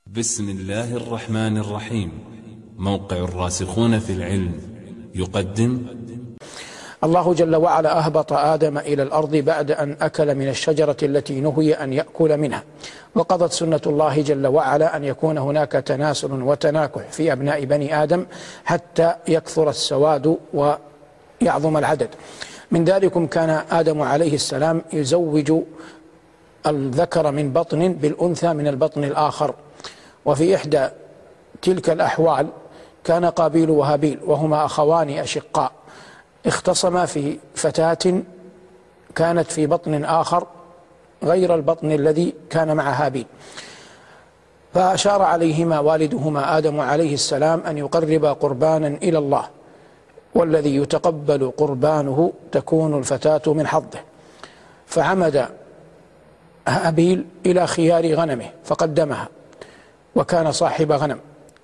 بسم الله الرحمن الرحيم. موقع الراسخون في العلم يقدم. الله جل وعلا أهبط آدم إلى الأرض بعد أن أكل من الشجرة التي نهي أن يأكل منها، وقضت سنة الله جل وعلا أن يكون هناك تناسل وتناكح في أبناء بني آدم حتى يكثر السواد ويعظم العدد. من ذلكم كان آدم عليه السلام يزوج الذكر من بطن بالأنثى من البطن الآخر، وفي إحدى تلك الأحوال كان قابيل وهابيل وهما أخوان أشقاء اختصما في فتاة كانت في بطن آخر غير البطن الذي كان مع هابيل، فأشار عليهما والدهما آدم عليه السلام أن يقربا قربانا إلى الله، والذي يتقبل قربانه تكون الفتاة من حظه. فعمد هابيل إلى خيار غنمه فقدمها، وكان صاحب غنم،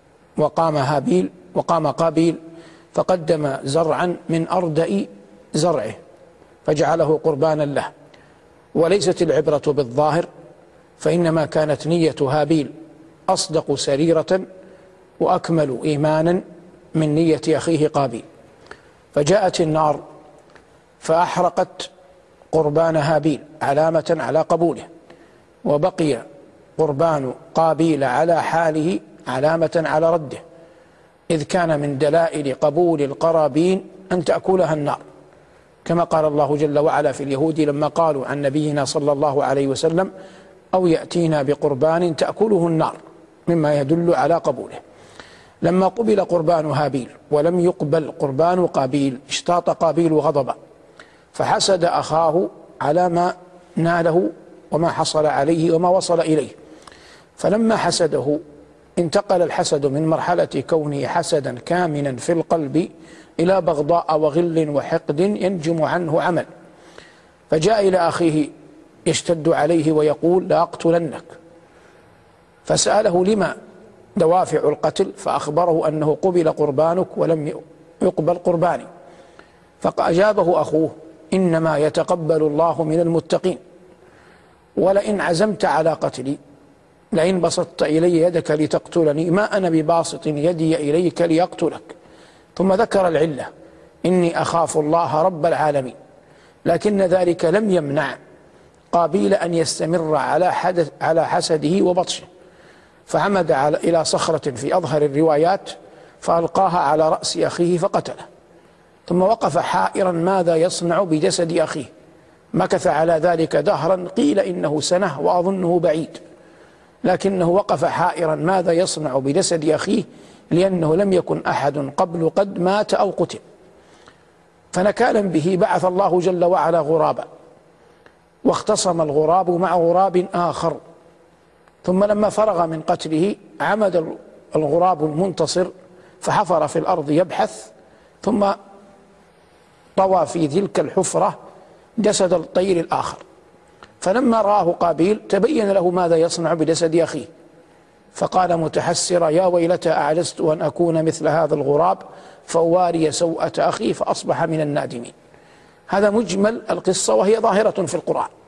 وقام قابيل فقدم زرعا من أردأ زرعه فجعله قربانا له. وليست العبرة بالظاهر، فإنما كانت نية هابيل أصدق سريرة وأكمل إيمانا من نية أخيه قابيل. فجاءت النار فأحرقت قربان هابيل علامة على قبوله، وبقي قربان قابيل على حاله علامة على رده، إذ كان من دلائل قبول القرابين أن تأكلها النار، كما قال الله جل وعلا في اليهود لما قالوا عن نبينا صلى الله عليه وسلم: أو يأتينا بقربان تأكله النار، مما يدل على قبوله. لما قبل قربان هابيل ولم يقبل قربان قابيل اشتاط قابيل غضبا، فحسد أخاه على ما ناله وما حصل عليه وما وصل إليه. فلما حسده انتقل الحسد من مرحلة كونه حسدا كامنا في القلب إلى بغضاء وغل وحقد ينجم عنه عمل، فجاء إلى أخيه يشتد عليه ويقول: لأقتلنك. فسأله: لما دوافع القتل؟ فأخبره أنه قبل قربانك ولم يقبل قرباني. فأجابه أخوه: إنما يتقبل الله من المتقين، ولئن عزمت على قتلي لئن بسطت إلي يدك لتقتلني ما أنا بباسط يدي إليك ليقتلك. ثم ذكر العلة: إني أخاف الله رب العالمين. لكن ذلك لم يمنع قابيل أن يستمر على حسده وبطشه، فعمد إلى صخرة في أظهر الروايات فألقاها على رأس أخيه فقتله، ثم وقف حائرا ماذا يصنع بجسد أخيه. مكث على ذلك دهرا، قيل إنه سنة وأظنه بعيد، لكنه وقف حائرا ماذا يصنع بجسد أخيه، لأنه لم يكن أحد قبل قد مات أو قتل. فنكالا به بعث الله جل وعلا غرابا، واختصم الغراب مع غراب آخر، ثم لما فرغ من قتله عمد الغراب المنتصر فحفر في الأرض يبحث، ثم طوى في تلك الحفرة جسد الطير الآخر. فلما رآه قابيل تبين له ماذا يصنع بجسد أخيه، فقال متحسرا: يا ويلتى أعجزت أن أكون مثل هذا الغراب فأواري سوءة أخي فأصبح من النادمين. هذا مجمل القصة، وهي ظاهرة في القرآن.